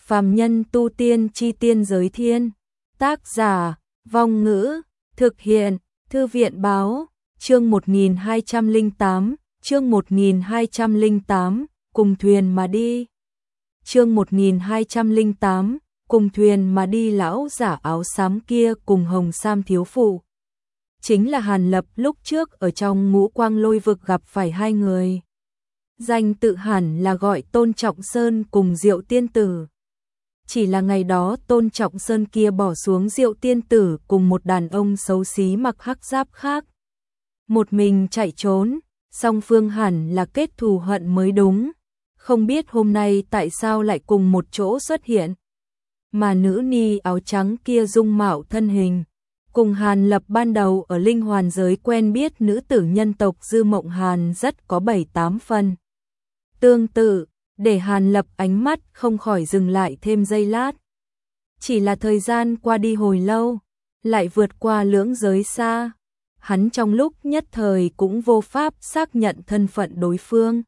Phàm nhân tu tiên chi tiên giới thiên. Tác giả, Vong Ngữ, thực hiện, Thư viện báo, chương 1208, chương 1208, cùng thuyền mà đi. Chương 1208, cùng thuyền mà đi. Lão giả áo xám kia cùng Hồng Sam thiếu phụ. Chính là Hàn Lập lúc trước ở trong Ngũ Quang Lôi vực gặp phải hai người. Danh tự hẳn là gọi Tôn Trọng Sơn cùng Diệu Tiên Tử. Chỉ là ngày đó Tôn Trọng Sơn kia bỏ xuống Diệu Tiên Tử cùng một đàn ông xấu xí mặc hắc giáp khác. Một mình chạy trốn, song phương hẳn là kết thù hận mới đúng. Không biết hôm nay tại sao lại cùng một chỗ xuất hiện. Mà nữ ni áo trắng kia dung mạo thân hình. Cùng Hàn Lập ban đầu ở linh hoàn giới quen biết nữ tử nhân tộc Dư Mộng Hàn rất có 7-8 phần. Tương tự, để Hàn Lập ánh mắt không khỏi dừng lại thêm giây lát. Chỉ là thời gian qua đi hồi lâu, lại vượt qua lưỡng giới xa. Hắn trong lúc nhất thời cũng vô pháp xác nhận thân phận đối phương.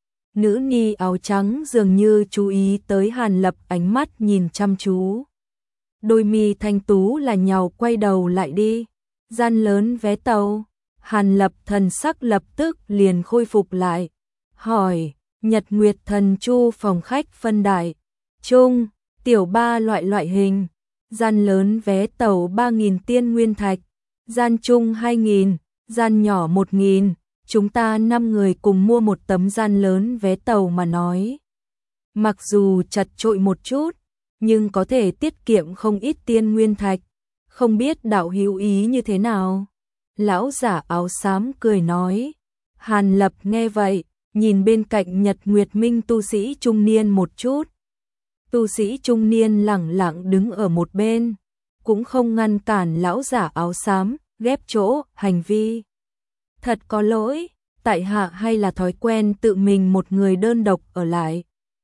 Nữ ni áo trắng dường như chú ý tới Hàn Lập ánh mắt nhìn chăm chú. Đôi mi thanh tú là nhàu quay đầu lại đi. Gian lớn vé tàu. Hàn Lập thần sắc lập tức liền khôi phục lại. Hỏi, Nhật Nguyệt Thần Chu phòng khách phân đại. Trung, tiểu 3 loại hình. Gian lớn vé tàu 3.000 tiên nguyên thạch. Gian trung 2.000, gian nhỏ 1.000. Chúng ta 5 người cùng mua một tấm gian lớn vé tàu mà nói. Mặc dù chật chội một chút, nhưng có thể tiết kiệm không ít tiên nguyên thạch. Không biết đạo hữu ý như thế nào? Lão giả áo xám cười nói. Hàn Lập nghe vậy, nhìn bên cạnh Nhật Nguyệt Minh tu sĩ trung niên một chút. Tu sĩ trung niên lẳng lặng đứng ở một bên, cũng không ngăn cản lão giả áo xám, ghép chỗ, hành vi. Thật có lỗi, tại hạ hay là thói quen tự mình một người đơn độc ở lại.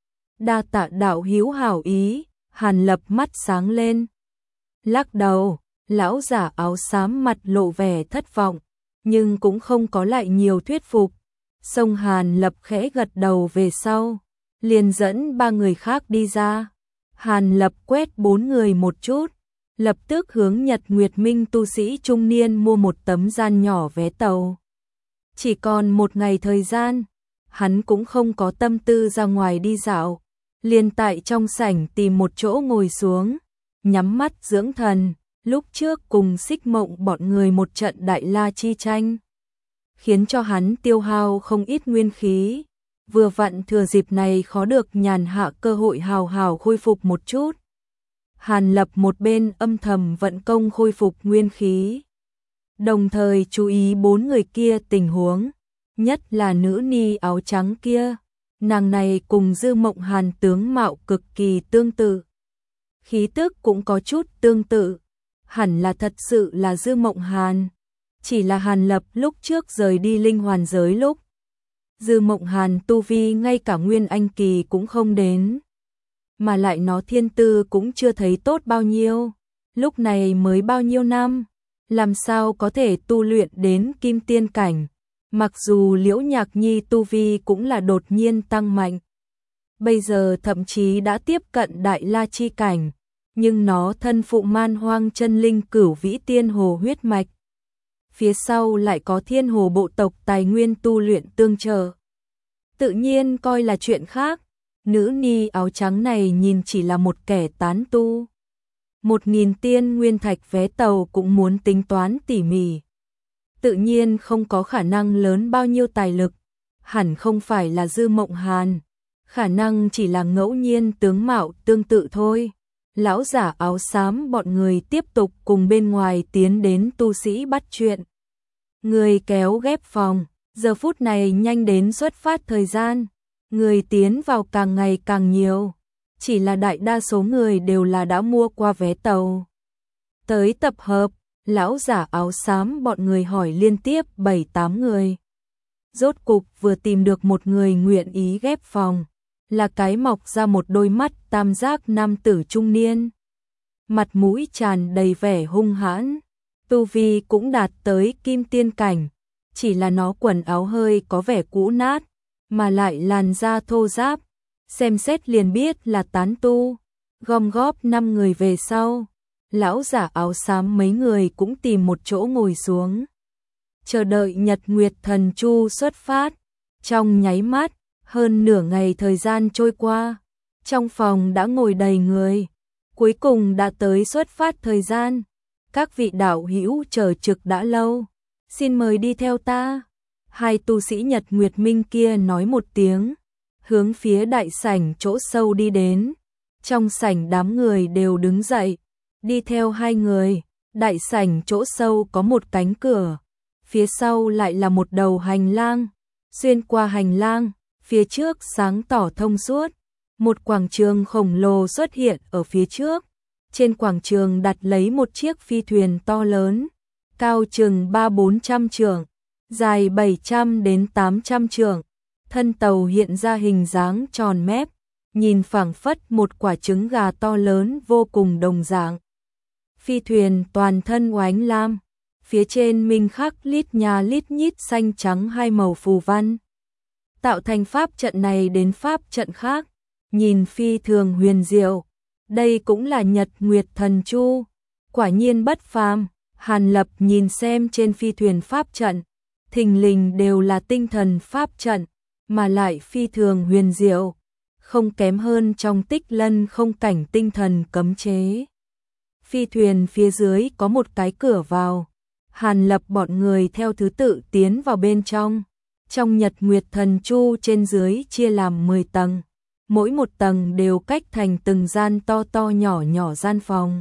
Đa tạ đạo hữu hảo ý. Hàn Lập mắt sáng lên. Lắc đầu, lão giả áo xám mặt lộ vẻ thất vọng, nhưng cũng không có lại nhiều thuyết phục. Xong Hàn Lập khẽ gật đầu về sau, liền dẫn 3 người khác đi ra. Hàn Lập quét 4 người một chút, lập tức hướng Nhật Nguyệt Minh tu sĩ trung niên mua một tấm gian nhỏ vé tàu. Chỉ còn một ngày thời gian, hắn cũng không có tâm tư ra ngoài đi dạo. Liền tại trong sảnh tìm một chỗ ngồi xuống, nhắm mắt dưỡng thần. Lúc trước cùng Xích Mộng bọn người một trận đại la chi tranh, khiến cho hắn tiêu hao không ít nguyên khí. Vừa vặn thừa dịp này khó được nhàn hạ cơ hội hào hào khôi phục một chút. Hàn Lập một bên âm thầm vận công khôi phục nguyên khí, đồng thời chú ý 4 người kia tình huống, nhất là nữ ni áo trắng kia. Nàng này cùng Dư Mộng Hàn tướng mạo cực kỳ tương tự. Khí tức cũng có chút tương tự. Hẳn là thật sự là Dư Mộng Hàn. Chỉ là Hàn Lập lúc trước rời đi linh hoàn giới lúc. Dư Mộng Hàn tu vi ngay cả nguyên anh kỳ cũng không đến. Mà lại nó thiên tư cũng chưa thấy tốt bao nhiêu. Lúc này mới bao nhiêu năm. Làm sao có thể tu luyện đến kim tiên cảnh. Mặc dù Liễu Nhạc Nhi tu vi cũng là đột nhiên tăng mạnh, bây giờ thậm chí đã tiếp cận đại la chi cảnh, nhưng nó thân phụ man hoang chân linh cửu vĩ tiên hồ huyết mạch. Phía sau lại có thiên hồ bộ tộc tài nguyên tu luyện tương trợ. Tự nhiên coi là chuyện khác, nữ ni áo trắng này nhìn chỉ là một kẻ tán tu. 1.000 tiên nguyên thạch vé tàu cũng muốn tính toán tỉ mỉ. Tự nhiên không có khả năng lớn bao nhiêu tài lực, hẳn không phải là Dư Mộng Hàn, khả năng chỉ là ngẫu nhiên tướng mạo tương tự thôi. Lão giả áo xám bọn người tiếp tục cùng bên ngoài tiến đến tu sĩ bắt chuyện. Người kéo ghép phòng, giờ phút này nhanh đến xuất phát thời gian, người tiến vào càng ngày càng nhiều, chỉ là đại đa số người đều là đã mua qua vé tàu. Tới tập hợp. Lão giả áo xám bọn người hỏi liên tiếp 7-8 người. Rốt cục vừa tìm được một người nguyện ý ghép phòng, là cái mọc ra một đôi mắt tam giác nam tử trung niên. Mặt mũi tràn đầy vẻ hung hãn, tu vi cũng đạt tới kim tiên cảnh, chỉ là nó quần áo hơi có vẻ cũ nát, mà lại làn da thô ráp, xem xét liền biết là tán tu. Gom góp 5 người về sau, lão giả áo xám mấy người cũng tìm một chỗ ngồi xuống. Chờ đợi Nhật Nguyệt Thần Chu xuất phát. Trong nháy mắt, hơn nửa ngày thời gian trôi qua, trong phòng đã ngồi đầy người. Cuối cùng đã tới xuất phát thời gian. Các vị đạo hữu chờ trực đã lâu, xin mời đi theo ta. Hai tu sĩ Nhật Nguyệt Minh kia nói một tiếng, hướng phía đại sảnh chỗ sâu đi đến. Trong sảnh đám người đều đứng dậy, đi theo hai người. Đại sảnh chỗ sâu có một cánh cửa, phía sau lại là một đầu hành lang. Xuyên qua hành lang, phía trước sáng tỏ thông suốt, một quảng trường khổng lồ xuất hiện ở phía trước. Trên quảng trường đặt lấy một chiếc phi thuyền to lớn, cao chừng 300-400 trượng, dài 700 đến 800 trượng. Thân tàu hiện ra hình dáng tròn mép, nhìn phảng phất một quả trứng gà to lớn vô cùng đồng dạng. Phi thuyền toàn thân oánh lam, phía trên minh khắc lít nhà lít nhít xanh trắng hai màu phù văn, tạo thành pháp trận này đến pháp trận khác, nhìn phi thường huyền diệu. Đây cũng là Nhật Nguyệt Thần Chu, quả nhiên bất phàm. Hàn Lập nhìn xem trên phi thuyền pháp trận, thình lình đều là tinh thần pháp trận, mà lại phi thường huyền diệu, không kém hơn trong Tích Lân không cảnh tinh thần cấm chế. Phi thuyền phía dưới có một cái cửa vào, Hàn Lập bọn người theo thứ tự tiến vào bên trong. Trong Nhật Nguyệt Thần Chu trên dưới chia làm 10 tầng, mỗi một tầng đều cách thành từng gian to to nhỏ nhỏ gian phòng,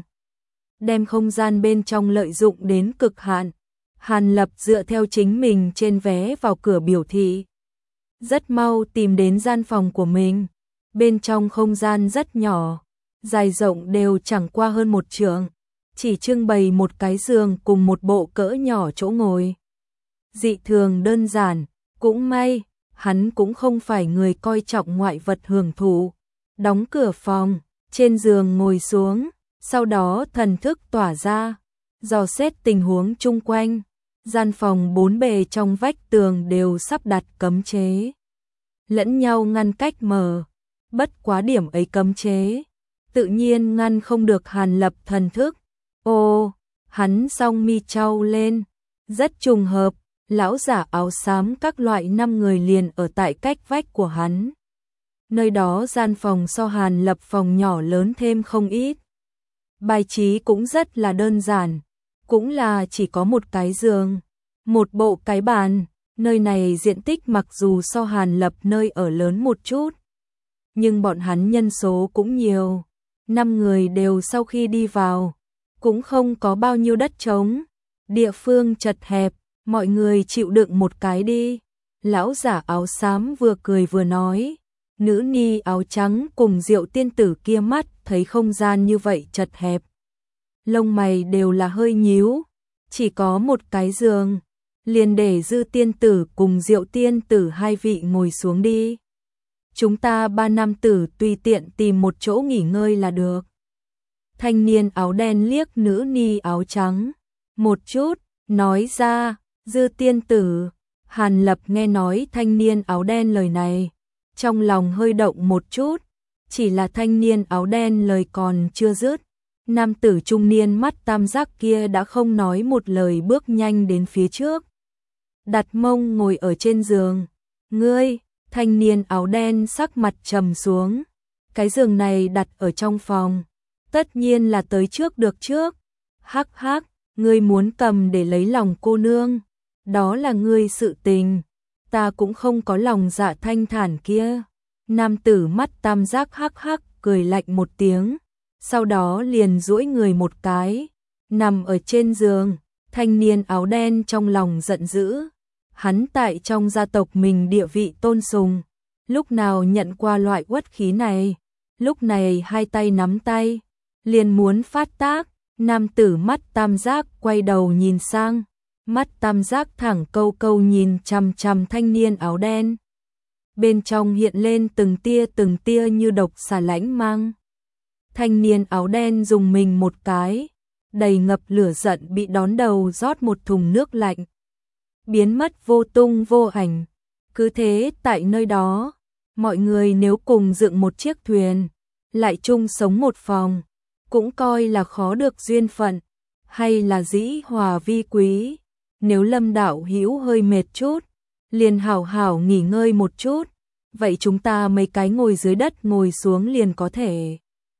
đem không gian bên trong lợi dụng đến cực hạn. Hàn Lập dựa theo chính mình trên vé vào cửa biểu thị, rất mau tìm đến gian phòng của mình. Bên trong không gian rất nhỏ, dài rộng đều chẳng qua hơn 1 trượng, chỉ trưng bày một cái giường cùng một bộ cỡ nhỏ chỗ ngồi. Dị thường đơn giản, cũng may, hắn cũng không phải người coi trọng ngoại vật hưởng thụ. Đóng cửa phòng, trên giường ngồi xuống, sau đó thần thức tỏa ra, dò xét tình huống chung quanh. Gian phòng bốn bề trong vách tường đều sắp đặt cấm chế, lẫn nhau ngăn cách mở. Bất quá điểm ấy cấm chế, tự nhiên ngăn không được Hàn Lập thần thức. Ô, hắn song mi chau lên, rất trùng hợp, lão giả áo xám các loại 5 người liền ở tại cách vách của hắn. Nơi đó gian phòng so Hàn Lập phòng nhỏ lớn thêm không ít. Bài trí cũng rất là đơn giản, cũng là chỉ có một cái giường, một bộ cái bàn. Nơi này diện tích mặc dù so Hàn Lập nơi ở lớn một chút, nhưng bọn hắn nhân số cũng nhiều. 5 người đều sau khi đi vào, cũng không có bao nhiêu đất trống, địa phương chật hẹp, mọi người chịu đựng một cái đi. Lão giả áo xám vừa cười vừa nói, nữ ni áo trắng cùng Diệu tiên tử kia mắt thấy không gian như vậy chật hẹp, lông mày đều là hơi nhíu. Chỉ có một cái giường, liền để Dư tiên tử cùng Diệu tiên tử hai vị ngồi xuống đi. Chúng ta 3 nam tử tùy tiện tìm một chỗ nghỉ ngơi là được. Thanh niên áo đen liếc nữ ni áo trắng một chút, nói ra. Dư tiên tử. Hàn Lập nghe nói thanh niên áo đen lời này, trong lòng hơi động một chút. Chỉ là thanh niên áo đen lời còn chưa dứt, nam tử trung niên mắt tam giác kia đã không nói một lời bước nhanh đến phía trước, đặt mông ngồi ở trên giường. Ngươi. Thanh niên áo đen sắc mặt trầm xuống. Cái giường này đặt ở trong phòng, tất nhiên là tới trước được trước. Hắc hắc, ngươi muốn cầm để lấy lòng cô nương, đó là ngươi sự tình, ta cũng không có lòng dạ thanh thản kia. Nam tử mắt tam giác hắc hắc cười lạnh một tiếng, sau đó liền duỗi người một cái, nằm ở trên giường. Thanh niên áo đen trong lòng giận dữ. Hắn tại trong gia tộc mình địa vị tôn sùng, lúc nào nhận qua loại uất khí này, lúc này hai tay nắm tay, liền muốn phát tác. Nam tử mắt tam giác quay đầu nhìn sang, mắt tam giác thẳng câu câu nhìn chằm chằm thanh niên áo đen. Bên trong hiện lên từng tia như độc xà lãnh mang. Thanh niên áo đen dùng mình một cái, đầy ngập lửa giận bị đón đầu rót một thùng nước lạnh, biến mất vô tung vô ảnh. Cứ thế tại nơi đó, mọi người nếu cùng dựng một chiếc thuyền, lại chung sống một phòng, cũng coi là khó được duyên phận, hay là dĩ hòa vi quý. Nếu Lâm đạo hữu hơi mệt chút, liền hảo hảo nghỉ ngơi một chút, vậy chúng ta mấy cái ngồi dưới đất ngồi xuống liền có thể.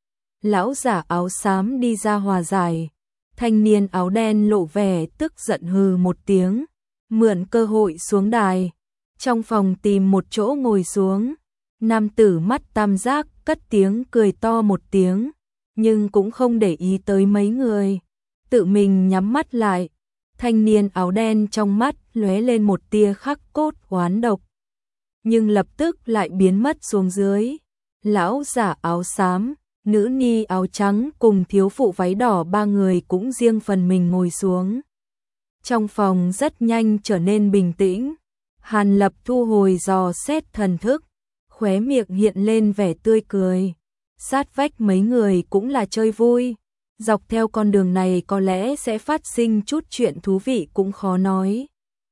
Lão giả áo xám đi ra hòa giải, thanh niên áo đen lộ vẻ tức giận hừ một tiếng, mượn cơ hội xuống đài, trong phòng tìm một chỗ ngồi xuống. Nam tử mắt tam giác cất tiếng cười to một tiếng, nhưng cũng không để ý tới mấy người, tự mình nhắm mắt lại. Thanh niên áo đen trong mắt lóe lên một tia khắc cốt oán độc, nhưng lập tức lại biến mất xuống dưới. Lão giả áo xám, nữ ni áo trắng cùng thiếu phụ váy đỏ ba người cũng riêng phần mình ngồi xuống. Trong phòng rất nhanh trở nên bình tĩnh. Hàn Lập thu hồi dò xét thần thức, khóe miệng hiện lên vẻ tươi cười. Sát vách mấy người cũng là chơi vui, dọc theo con đường này có lẽ sẽ phát sinh chút chuyện thú vị cũng khó nói.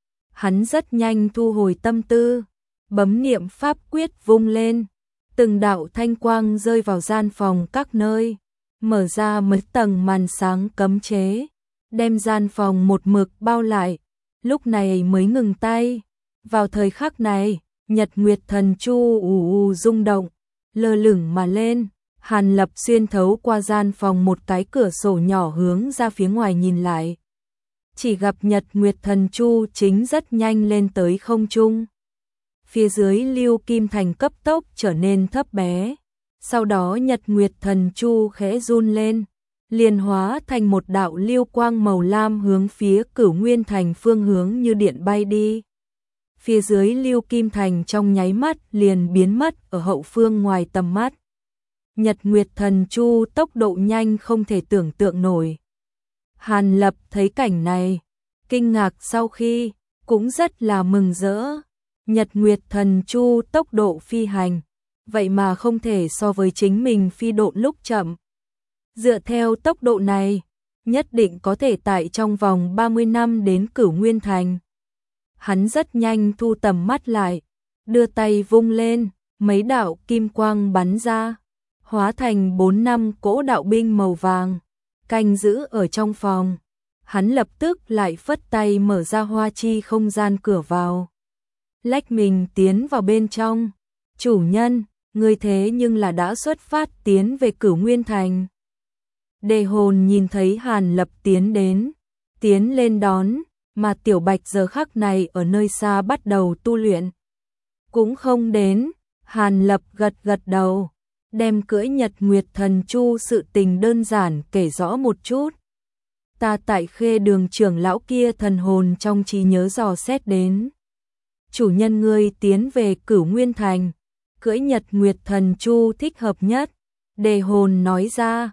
Hắn rất nhanh thu hồi tâm tư, bấm niệm pháp quyết vung lên, từng đạo thanh quang rơi vào gian phòng các nơi, mở ra mấy tầng màn sáng cấm chế, đem gian phòng một mực bao lại, lúc này mới ngừng tay. Vào thời khắc này, Nhật Nguyệt Thần Chu rung động, lơ lửng mà lên. Hàn Lập xuyên thấu qua gian phòng một cái cửa sổ nhỏ hướng ra phía ngoài nhìn lại. Chỉ gặp Nhật Nguyệt Thần Chu chính rất nhanh lên tới không trung. Phía dưới Lưu Kim Thành cấp tốc trở nên thấp bé. Sau đó Nhật Nguyệt Thần Chu khẽ run lên, liền hóa thành một đạo lưu quang màu lam hướng phía Cửu Nguyên Thành phương hướng như điện bay đi. Phía dưới Lưu Kim Thành trong nháy mắt liền biến mất ở hậu phương ngoài tầm mắt. Nhật Nguyệt Thần Chu tốc độ nhanh không thể tưởng tượng nổi. Hàn Lập thấy cảnh này, kinh ngạc sau khi, cũng rất là mừng rỡ. Nhật Nguyệt Thần Chu tốc độ phi hành, vậy mà không thể so với chính mình phi độn lúc chậm. Dựa theo tốc độ này, nhất định có thể tại trong vòng 30 năm đến Cửu Nguyên Thành. Hắn rất nhanh thu tầm mắt lại, đưa tay vung lên, mấy đạo kim quang bắn ra, hóa thành 4 năm cỗ đạo binh màu vàng, canh giữ ở trong phòng. Hắn lập tức lại phất tay mở ra hoa chi không gian cửa vào, lách mình tiến vào bên trong. Chủ nhân, người thế nhưng là đã xuất phát tiến về Cửu Nguyên Thành. Đề Hồn nhìn thấy Hàn Lập tiến lên đón, mà Tiểu Bạch giờ khắc này ở nơi xa bắt đầu tu luyện. Cũng không đến, Hàn Lập gật gật đầu, đem cưỡi Nhật Nguyệt Thần Chu sự tình đơn giản kể rõ một chút. Ta tại Khê Đường trưởng lão kia thần hồn trong trí nhớ dò xét đến. Chủ nhân ngươi tiến về Cửu Nguyên Thành, cưỡi Nhật Nguyệt Thần Chu thích hợp nhất. Đề Hồn nói ra,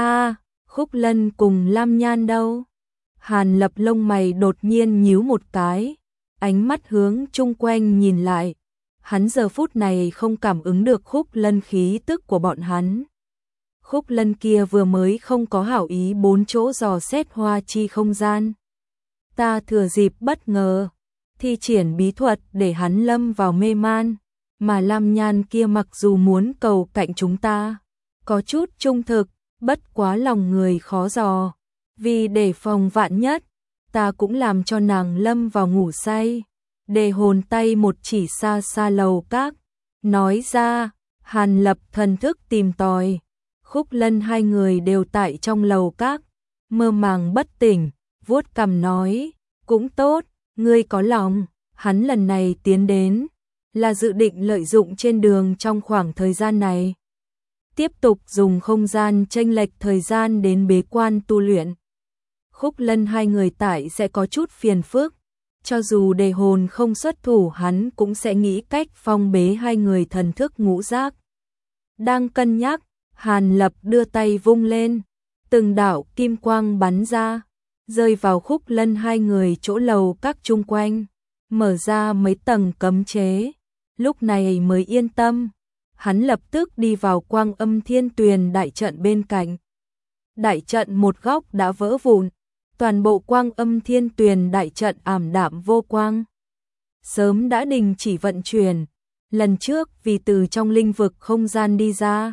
Khúc Lân cùng Lam Nhan đâu? Hàn Lập lông mày đột nhiên nhíu một cái, ánh mắt hướng chung quanh nhìn lại. Hắn giờ phút này không cảm ứng được Khúc Lân khí tức của bọn hắn. Khúc Lân kia vừa mới không có hảo ý 4 chỗ dò xét hoa chi không gian. Ta thừa dịp bất ngờ, thi triển bí thuật để hắn lâm vào mê man, mà Lam Nhan kia mặc dù muốn cầu cạnh chúng ta, có chút trung thực, bất quá lòng người khó dò. Vì để phòng vạn nhất, ta cũng làm cho nàng lâm vào ngủ say. Đề Hồn tay một chỉ xa xa lầu các, nói ra. Hàn Lập thần thức tìm tòi, Khúc Lân hai người đều tại trong lầu các, mơ màng bất tỉnh, vuốt cằm nói, cũng tốt, ngươi có lòng. Hắn lần này tiến đến, là dự định lợi dụng trên đường trong khoảng thời gian này, tiếp tục dùng không gian chênh lệch thời gian đến bế quan tu luyện. Khúc Lân hai người tại sẽ có chút phiền phức, cho dù Đề Hồn không xuất thủ hắn cũng sẽ nghĩ cách phong bế hai người thần thức ngũ giác. Đang cân nhắc, Hàn Lập đưa tay vung lên, từng đạo kim quang bắn ra, rơi vào Khúc Lân hai người chỗ lầu các chung quanh, mở ra mấy tầng cấm chế. Lúc này mới yên tâm, hắn lập tức đi vào Quang Âm Thiên Tuyền đại trận bên cạnh. Đại trận một góc đã vỡ vụn, toàn bộ Quang Âm Thiên Tuyền đại trận ảm đạm vô quang, sớm đã đình chỉ vận chuyển. Lần trước vì từ trong linh vực không gian đi ra,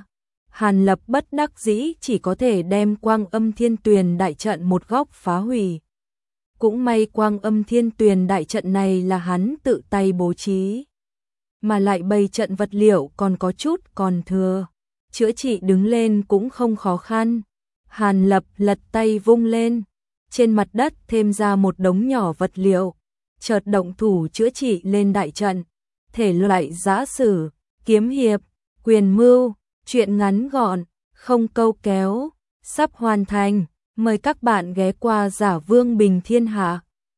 Hàn Lập bất đắc dĩ chỉ có thể đem Quang Âm Thiên Tuyền đại trận một góc phá hủy. Cũng may Quang Âm Thiên Tuyền đại trận này là hắn tự tay bố trí, mà lại bày trận vật liệu còn có chút còn thừa, chữa trị đứng lên cũng không khó khăn. Hàn Lập lật tay vung lên, trên mặt đất thêm ra một đống nhỏ vật liệu, chợt động thủ chữa trị lên đại trận. Thể loại giã sử, kiếm hiệp, quyền mưu, truyện ngắn gọn, không câu kéo, sắp hoàn thành. Mời các bạn ghé qua Giả Vương Bình Thiên Hạ.